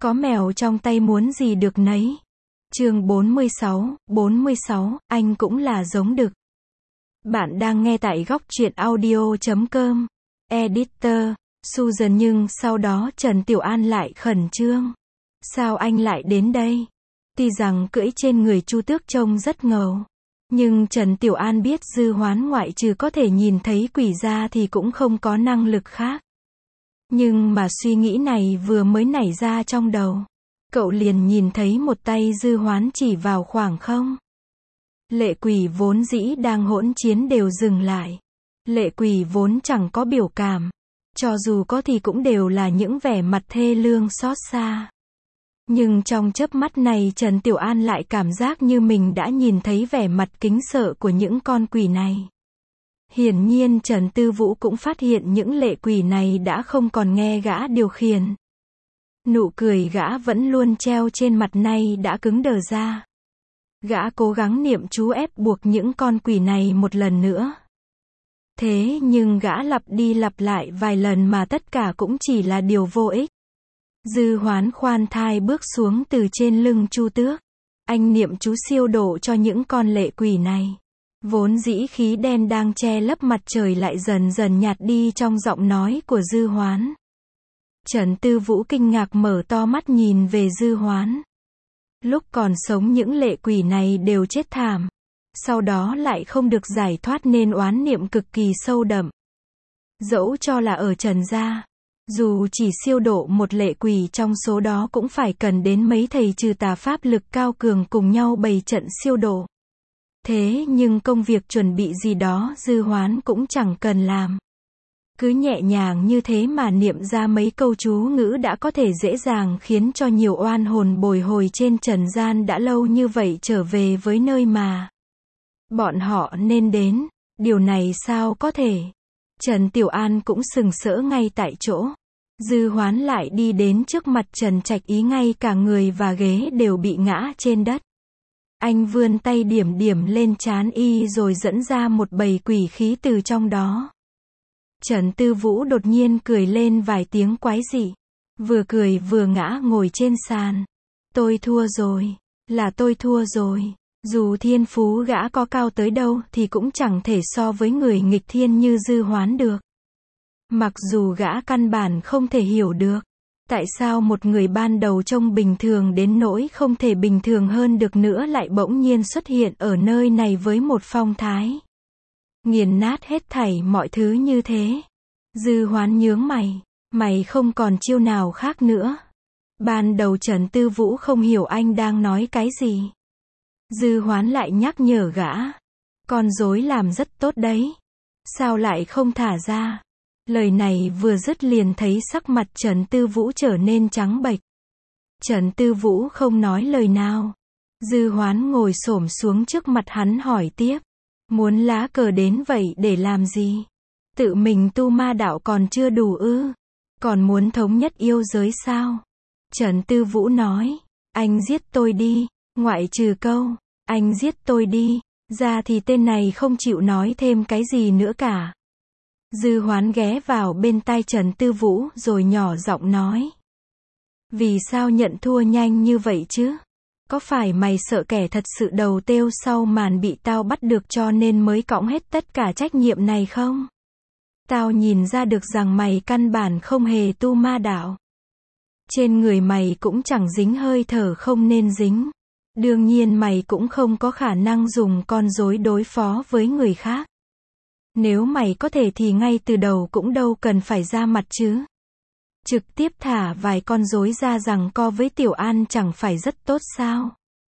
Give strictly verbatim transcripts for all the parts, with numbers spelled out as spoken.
Có mèo trong tay muốn gì được nấy. Chương bốn mươi sáu, bốn mươi sáu, anh cũng là giống đực. Bạn đang nghe tại góc truyện audio chấm com. Editor, Susan. Nhưng sau đó Trần Tiểu An lại khẩn trương. Sao anh lại đến đây? Tuy rằng cưỡi trên người Chu Tước trông rất ngầu, nhưng Trần Tiểu An biết Dư Hoán ngoại trừ có thể nhìn thấy quỷ ra thì cũng không có năng lực khác. Nhưng mà suy nghĩ này vừa mới nảy ra trong đầu, cậu liền nhìn thấy một tay Dư Hoán chỉ vào khoảng không. Lệ quỷ vốn dĩ đang hỗn chiến đều dừng lại. Lệ quỷ vốn chẳng có biểu cảm, cho dù có thì cũng đều là những vẻ mặt thê lương xót xa. Nhưng trong chớp mắt này Trần Tiểu An lại cảm giác như mình đã nhìn thấy vẻ mặt kính sợ của những con quỷ này. Hiển nhiên Trần Tư Vũ cũng phát hiện những lệ quỷ này đã không còn nghe gã điều khiển. Nụ cười gã vẫn luôn treo trên mặt nay đã cứng đờ ra. Gã cố gắng niệm chú ép buộc những con quỷ này một lần nữa. Thế nhưng gã lặp đi lặp lại vài lần mà tất cả cũng chỉ là điều vô ích. Dư Hoán khoan thai bước xuống từ trên lưng Chu Tước. Anh niệm chú siêu độ cho những con lệ quỷ này. Vốn dĩ khí đen đang che lấp mặt trời lại dần dần nhạt đi trong giọng nói của Dư Hoán. Trần Tư Vũ kinh ngạc mở to mắt nhìn về Dư Hoán. Lúc còn sống những lệ quỷ này đều chết thảm. Sau đó lại không được giải thoát nên oán niệm cực kỳ sâu đậm. Dẫu cho là ở Trần gia, dù chỉ siêu độ một lệ quỷ trong số đó cũng phải cần đến mấy thầy trừ tà pháp lực cao cường cùng nhau bày trận siêu độ. Thế nhưng công việc chuẩn bị gì đó Dư Hoán cũng chẳng cần làm. Cứ nhẹ nhàng như thế mà niệm ra mấy câu chú ngữ đã có thể dễ dàng khiến cho nhiều oan hồn bồi hồi trên trần gian đã lâu như vậy trở về với nơi mà bọn họ nên đến. Điều này sao có thể? Trần Tiểu An cũng sừng sỡ ngay tại chỗ. Dư Hoán lại đi đến trước mặt Trần Trạch Ý, ngay cả người và ghế đều bị ngã trên đất. Anh vươn tay điểm điểm lên trán y rồi dẫn ra một bầy quỷ khí từ trong đó. Trần Tư Vũ đột nhiên cười lên vài tiếng quái dị. Vừa cười vừa ngã ngồi trên sàn. Tôi thua rồi. Là tôi thua rồi. Dù thiên phú gã có cao tới đâu thì cũng chẳng thể so với người nghịch thiên như Dư Hoán được. Mặc dù gã căn bản không thể hiểu được tại sao một người ban đầu trông bình thường đến nỗi không thể bình thường hơn được nữa lại bỗng nhiên xuất hiện ở nơi này với một phong thái nghiền nát hết thảy mọi thứ như thế. Dư Hoán nhướng mày. Mày không còn chiêu nào khác nữa. Ban đầu Trần Tư Vũ không hiểu anh đang nói cái gì. Dư Hoán lại nhắc nhở gã. Con rối làm rất tốt đấy. Sao lại không thả ra? Lời này vừa dứt liền thấy sắc mặt Trần Tư Vũ trở nên trắng bệch. Trần Tư Vũ không nói lời nào. Dư Hoán ngồi xổm xuống trước mặt hắn hỏi tiếp. Muốn lá cờ đến vậy để làm gì? Tự mình tu ma đạo còn chưa đủ ư? Còn muốn thống nhất yêu giới sao? Trần Tư Vũ nói. Anh giết tôi đi. Ngoại trừ câu anh giết tôi đi ra thì tên này không chịu nói thêm cái gì nữa cả. Dư Hoán ghé vào bên tai Trần Tư Vũ rồi nhỏ giọng nói. Vì sao nhận thua nhanh như vậy chứ? Có phải mày sợ kẻ thật sự đầu têu sau màn bị tao bắt được cho nên mới cõng hết tất cả trách nhiệm này không? Tao nhìn ra được rằng mày căn bản không hề tu ma đạo. Trên người mày cũng chẳng dính hơi thở không nên dính. Đương nhiên mày cũng không có khả năng dùng con rối đối phó với người khác. Nếu mày có thể thì ngay từ đầu cũng đâu cần phải ra mặt chứ. Trực tiếp thả vài con rối ra giằng co với Tiểu An chẳng phải rất tốt sao?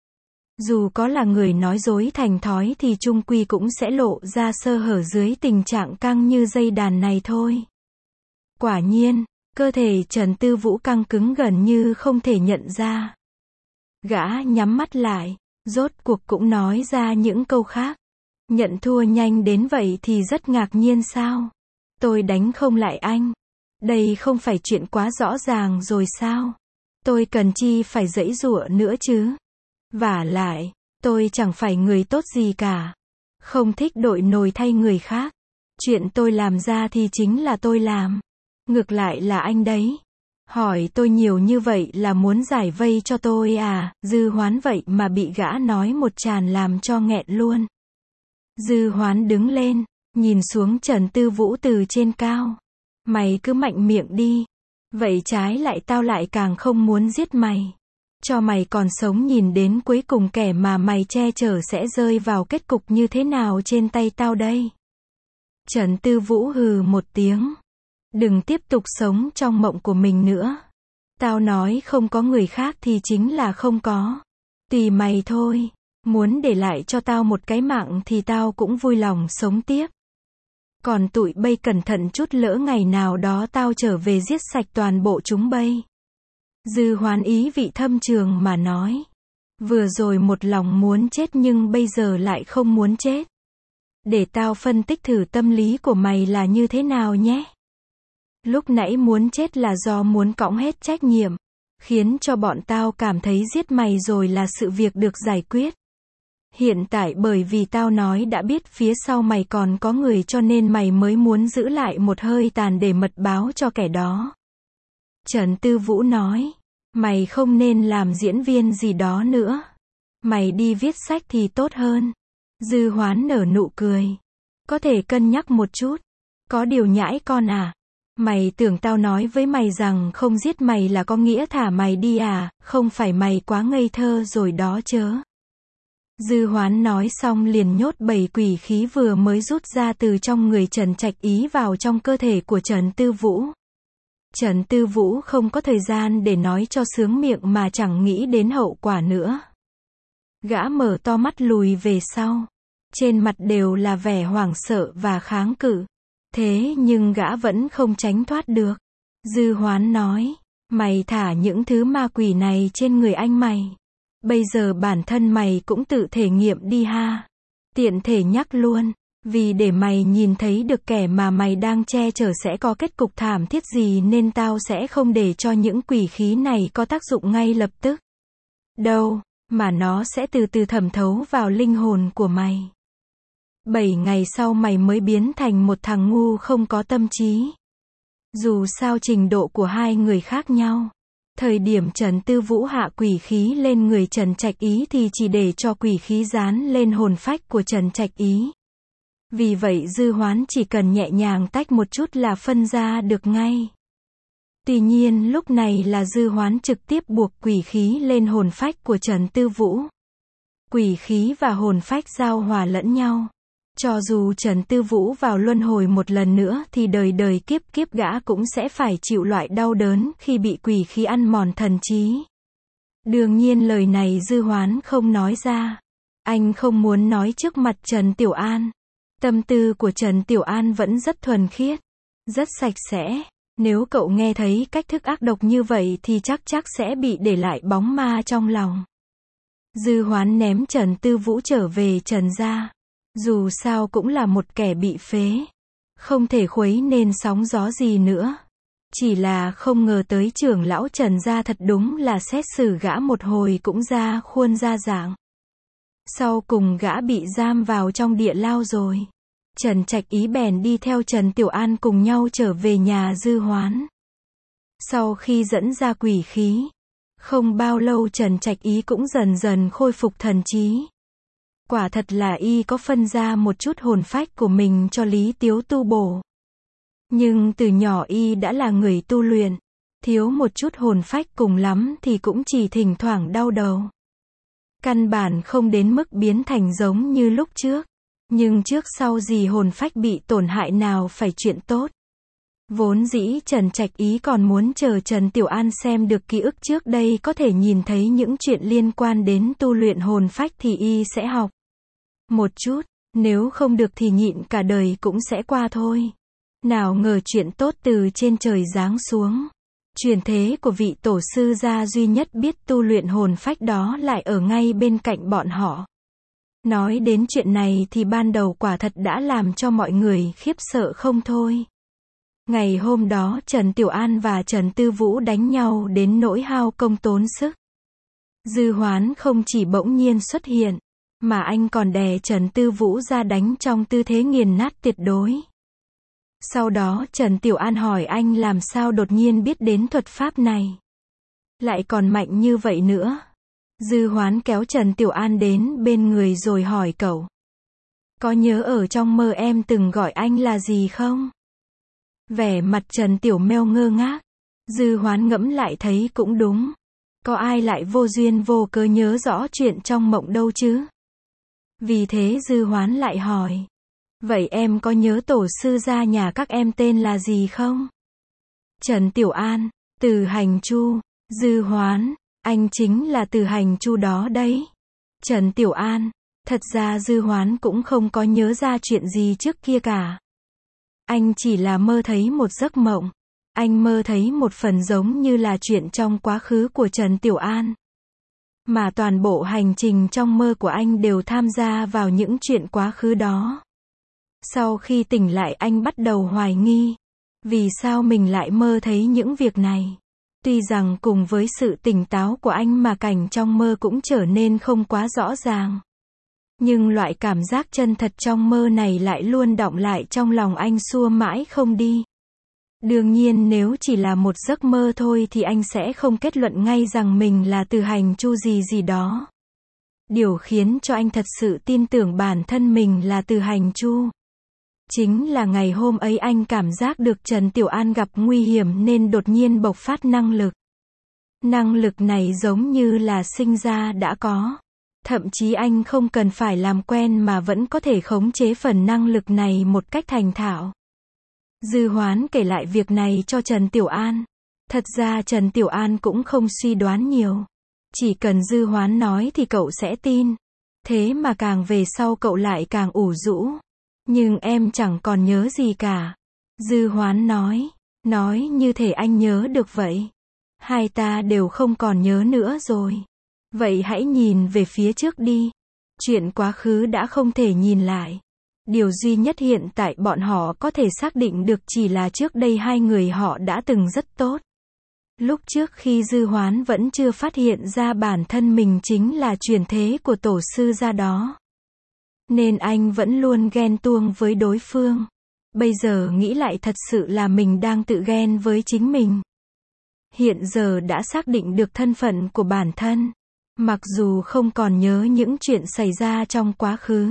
Dù có là người nói dối thành thói thì chung quy cũng sẽ lộ ra sơ hở dưới tình trạng căng như dây đàn này thôi. Quả nhiên, cơ thể Trần Tư Vũ căng cứng gần như không thể nhận ra. Gã nhắm mắt lại, rốt cuộc cũng nói ra những câu khác. Nhận thua nhanh đến vậy thì rất ngạc nhiên sao? Tôi đánh không lại anh. Đây không phải chuyện quá rõ ràng rồi sao? Tôi cần chi phải giãy giụa nữa chứ? Vả lại, tôi chẳng phải người tốt gì cả. Không thích đội nồi thay người khác. Chuyện tôi làm ra thì chính là tôi làm. Ngược lại là anh đấy. Hỏi tôi nhiều như vậy là muốn giải vây cho tôi à? Dư Hoán vậy mà bị gã nói một tràn làm cho nghẹn luôn. Dư Hoán đứng lên, nhìn xuống Trần Tư Vũ từ trên cao. Mày cứ mạnh miệng đi. Vậy trái lại tao lại càng không muốn giết mày. Cho mày còn sống nhìn đến cuối cùng kẻ mà mày che chở sẽ rơi vào kết cục như thế nào trên tay tao đây. Trần Tư Vũ hừ một tiếng. Đừng tiếp tục sống trong mộng của mình nữa. Tao nói không có người khác thì chính là không có. Tùy mày thôi. Muốn để lại cho tao một cái mạng thì tao cũng vui lòng sống tiếp. Còn tụi bay cẩn thận chút, lỡ ngày nào đó tao trở về giết sạch toàn bộ chúng bay. Dư Hoán ý vị thâm trường mà nói. Vừa rồi một lòng muốn chết nhưng bây giờ lại không muốn chết. Để tao phân tích thử tâm lý của mày là như thế nào nhé. Lúc nãy muốn chết là do muốn cõng hết trách nhiệm, khiến cho bọn tao cảm thấy giết mày rồi là sự việc được giải quyết. Hiện tại bởi vì tao nói đã biết phía sau mày còn có người cho nên mày mới muốn giữ lại một hơi tàn để mật báo cho kẻ đó. Trần Tư Vũ nói, mày không nên làm diễn viên gì đó nữa. Mày đi viết sách thì tốt hơn. Dư Hoán nở nụ cười. Có thể cân nhắc một chút. Có điều nhãi con à. Mày tưởng tao nói với mày rằng không giết mày là có nghĩa thả mày đi à, không phải mày quá ngây thơ rồi đó chớ. Dư Hoán nói xong liền nhốt bảy quỷ khí vừa mới rút ra từ trong người Trần Trạch Ý vào trong cơ thể của Trần Tư Vũ. Trần Tư Vũ không có thời gian để nói cho sướng miệng mà chẳng nghĩ đến hậu quả nữa. Gã mở to mắt lùi về sau. Trên mặt đều là vẻ hoảng sợ và kháng cự. Thế nhưng gã vẫn không tránh thoát được. Dư Hoán nói, mày thả những thứ ma quỷ này trên người anh mày. Bây giờ bản thân mày cũng tự thể nghiệm đi ha. Tiện thể nhắc luôn, vì để mày nhìn thấy được kẻ mà mày đang che chở sẽ có kết cục thảm thiết gì nên tao sẽ không để cho những quỷ khí này có tác dụng ngay lập tức. Đâu, mà nó sẽ từ từ thẩm thấu vào linh hồn của mày. Bảy ngày sau mày mới biến thành một thằng ngu không có tâm trí. Dù sao trình độ của hai người khác nhau. Thời điểm Trần Tư Vũ hạ quỷ khí lên người Trần Trạch Ý thì chỉ để cho quỷ khí dán lên hồn phách của Trần Trạch Ý. Vì vậy Dư Hoán chỉ cần nhẹ nhàng tách một chút là phân ra được ngay. Tuy nhiên lúc này là Dư Hoán trực tiếp buộc quỷ khí lên hồn phách của Trần Tư Vũ. Quỷ khí và hồn phách giao hòa lẫn nhau. Cho dù Trần Tư Vũ vào luân hồi một lần nữa thì đời đời kiếp kiếp gã cũng sẽ phải chịu loại đau đớn khi bị quỷ khí ăn mòn thần trí. Đương nhiên lời này Dư Hoán không nói ra. Anh không muốn nói trước mặt Trần Tiểu An. Tâm tư của Trần Tiểu An vẫn rất thuần khiết, rất sạch sẽ. Nếu cậu nghe thấy cách thức ác độc như vậy thì chắc chắc sẽ bị để lại bóng ma trong lòng. Dư Hoán ném Trần Tư Vũ trở về Trần gia. Dù sao cũng là một kẻ bị phế. Không thể khuấy nên sóng gió gì nữa. Chỉ là không ngờ tới trưởng lão Trần gia thật đúng là xét xử gã một hồi cũng ra khuôn ra dạng. Sau cùng gã bị giam vào trong địa lao rồi. Trần Trạch Ý bèn đi theo Trần Tiểu An cùng nhau trở về nhà Dư Hoán. Sau khi dẫn ra quỷ khí, không bao lâu Trần Trạch Ý cũng dần dần khôi phục thần trí. Quả thật là y có phân ra một chút hồn phách của mình cho Lý Tiếu tu bổ. Nhưng từ nhỏ y đã là người tu luyện, thiếu một chút hồn phách cùng lắm thì cũng chỉ thỉnh thoảng đau đầu. Căn bản không đến mức biến thành giống như lúc trước. Nhưng trước sau gì hồn phách bị tổn hại nào phải chuyện tốt. Vốn dĩ Trần Trạch Ý còn muốn chờ Trần Tiểu An xem được ký ức trước đây có thể nhìn thấy những chuyện liên quan đến tu luyện hồn phách thì y sẽ học một chút, nếu không được thì nhịn cả đời cũng sẽ qua thôi. Nào ngờ chuyện tốt từ trên trời giáng xuống. Truyền thế của vị tổ sư gia duy nhất biết tu luyện hồn phách đó lại ở ngay bên cạnh bọn họ. Nói đến chuyện này thì ban đầu quả thật đã làm cho mọi người khiếp sợ không thôi. Ngày hôm đó Trần Tiểu An và Trần Tư Vũ đánh nhau đến nỗi hao công tốn sức. Dư Hoán không chỉ bỗng nhiên xuất hiện, mà anh còn đè Trần Tư Vũ ra đánh trong tư thế nghiền nát tuyệt đối. Sau đó Trần Tiểu An hỏi anh làm sao đột nhiên biết đến thuật pháp này. Lại còn mạnh như vậy nữa. Dư Hoán kéo Trần Tiểu An đến bên người rồi hỏi cậu. Có nhớ ở trong mơ em từng gọi anh là gì không? Vẻ mặt Trần Tiểu Meo ngơ ngác. Dư Hoán ngẫm lại thấy cũng đúng. Có ai lại vô duyên vô cớ nhớ rõ chuyện trong mộng đâu chứ? Vì thế Dư Hoán lại hỏi. Vậy em có nhớ tổ sư gia nhà các em tên là gì không? Trần Tiểu An, Từ Hành Chu. Dư Hoán, anh chính là Từ Hành Chu đó đấy. Trần Tiểu An, thật ra Dư Hoán cũng không có nhớ ra chuyện gì trước kia cả. Anh chỉ là mơ thấy một giấc mộng. Anh mơ thấy một phần giống như là chuyện trong quá khứ của Trần Tiểu An. Mà toàn bộ hành trình trong mơ của anh đều tham gia vào những chuyện quá khứ đó. Sau khi tỉnh lại anh bắt đầu hoài nghi. Vì sao mình lại mơ thấy những việc này? Tuy rằng cùng với sự tỉnh táo của anh mà cảnh trong mơ cũng trở nên không quá rõ ràng. Nhưng loại cảm giác chân thật trong mơ này lại luôn đọng lại trong lòng anh xua mãi không đi. Đương nhiên nếu chỉ là một giấc mơ thôi thì anh sẽ không kết luận ngay rằng mình là Từ Hành Chu gì gì đó. Điều khiến cho anh thật sự tin tưởng bản thân mình là Từ Hành Chu. Chính là ngày hôm ấy anh cảm giác được Trần Tiểu An gặp nguy hiểm nên đột nhiên bộc phát năng lực. Năng lực này giống như là sinh ra đã có. Thậm chí anh không cần phải làm quen mà vẫn có thể khống chế phần năng lực này một cách thành thạo. Dư Hoán kể lại việc này cho Trần Tiểu An. Thật ra Trần Tiểu An cũng không suy đoán nhiều. Chỉ cần Dư Hoán nói thì cậu sẽ tin. Thế mà càng về sau cậu lại càng ủ rũ. Nhưng em chẳng còn nhớ gì cả. Dư Hoán nói. Nói như thể anh nhớ được vậy. Hai ta đều không còn nhớ nữa rồi. Vậy hãy nhìn về phía trước đi. Chuyện quá khứ đã không thể nhìn lại. Điều duy nhất hiện tại bọn họ có thể xác định được chỉ là trước đây hai người họ đã từng rất tốt. Lúc trước khi Dư Hoán vẫn chưa phát hiện ra bản thân mình chính là truyền thế của tổ sư gia đó. Nên anh vẫn luôn ghen tuông với đối phương. Bây giờ nghĩ lại thật sự là mình đang tự ghen với chính mình. Hiện giờ đã xác định được thân phận của bản thân. Mặc dù không còn nhớ những chuyện xảy ra trong quá khứ.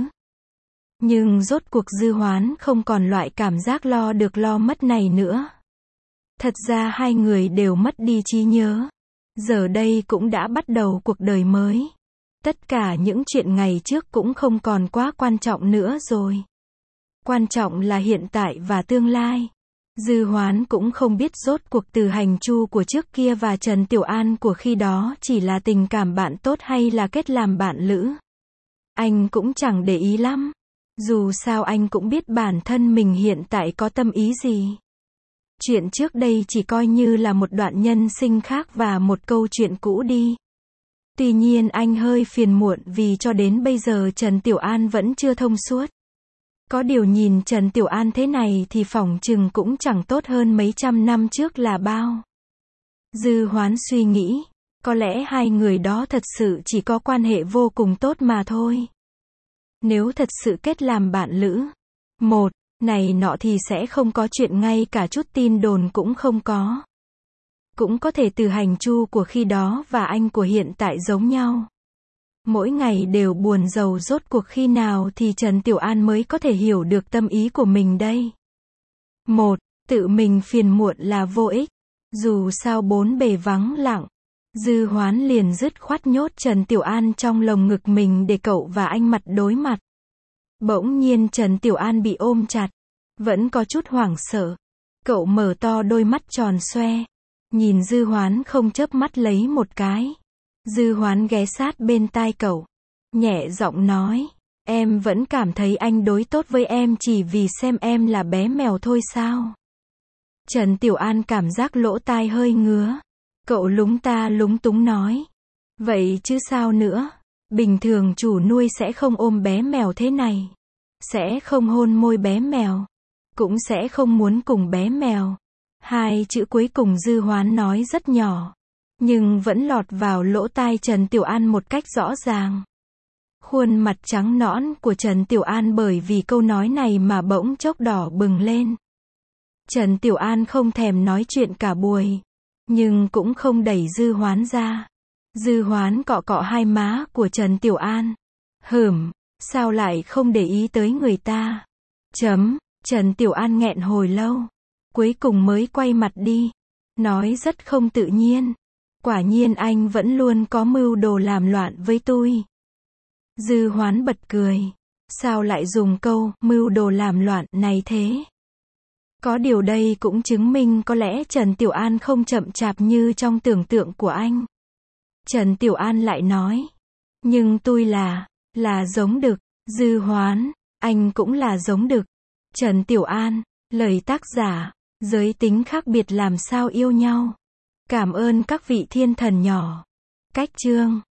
Nhưng rốt cuộc Dư Hoán không còn loại cảm giác lo được lo mất này nữa. Thật ra hai người đều mất đi trí nhớ. Giờ đây cũng đã bắt đầu cuộc đời mới. Tất cả những chuyện ngày trước cũng không còn quá quan trọng nữa rồi. Quan trọng là hiện tại và tương lai. Dư Hoán cũng không biết rốt cuộc Từ Hành Chu của trước kia và Trần Tiểu An của khi đó chỉ là tình cảm bạn tốt hay là kết làm bạn lữ. Anh cũng chẳng để ý lắm. Dù sao anh cũng biết bản thân mình hiện tại có tâm ý gì. Chuyện trước đây chỉ coi như là một đoạn nhân sinh khác và một câu chuyện cũ đi. Tuy nhiên anh hơi phiền muộn vì cho đến bây giờ Trần Tiểu An vẫn chưa thông suốt. Có điều nhìn Trần Tiểu An thế này thì phỏng chừng cũng chẳng tốt hơn mấy trăm năm trước là bao. Dư Hoán suy nghĩ, có lẽ hai người đó thật sự chỉ có quan hệ vô cùng tốt mà thôi. Nếu thật sự kết làm bạn lữ, một, này nọ thì sẽ không có chuyện ngay cả chút tin đồn cũng không có. Cũng có thể Từ Hành Chu của khi đó và anh của hiện tại giống nhau. Mỗi ngày đều buồn rầu rốt cuộc khi nào thì Trần Tiểu An mới có thể hiểu được tâm ý của mình đây. Một, tự mình phiền muộn là vô ích. Dù sao bốn bề vắng lặng. Dư Hoán liền dứt khoát nhốt Trần Tiểu An trong lồng ngực mình để cậu và anh mặt đối mặt. Bỗng nhiên Trần Tiểu An bị ôm chặt. Vẫn có chút hoảng sợ. Cậu mở to đôi mắt tròn xoe. Nhìn Dư Hoán không chớp mắt lấy một cái. Dư Hoán ghé sát bên tai cậu. Nhẹ giọng nói. Em vẫn cảm thấy anh đối tốt với em chỉ vì xem em là bé mèo thôi sao? Trần Tiểu An cảm giác lỗ tai hơi ngứa. Cậu lúng ta lúng túng nói. Vậy chứ sao nữa? Bình thường chủ nuôi sẽ không ôm bé mèo thế này. Sẽ không hôn môi bé mèo. Cũng sẽ không muốn cùng bé mèo. Hai chữ cuối cùng Dư Hoán nói rất nhỏ. Nhưng vẫn lọt vào lỗ tai Trần Tiểu An một cách rõ ràng. Khuôn mặt trắng nõn của Trần Tiểu An bởi vì câu nói này mà bỗng chốc đỏ bừng lên. Trần Tiểu An không thèm nói chuyện cả buổi, nhưng cũng không đẩy Dư Hoán ra. Dư Hoán cọ cọ hai má của Trần Tiểu An. Hửm, sao lại không để ý tới người ta? Chấm, Trần Tiểu An nghẹn hồi lâu, cuối cùng mới quay mặt đi, nói rất không tự nhiên. Quả nhiên anh vẫn luôn có mưu đồ làm loạn với tôi. Dư Hoán bật cười. Sao lại dùng câu mưu đồ làm loạn này thế? Có điều đây cũng chứng minh có lẽ Trần Tiểu An không chậm chạp như trong tưởng tượng của anh. Trần Tiểu An lại nói. Nhưng tôi là, là giống đực. Dư Hoán, anh cũng là giống đực. Trần Tiểu An, lời tác giả, giới tính khác biệt làm sao yêu nhau. Cảm ơn các vị thiên thần nhỏ. Cách chương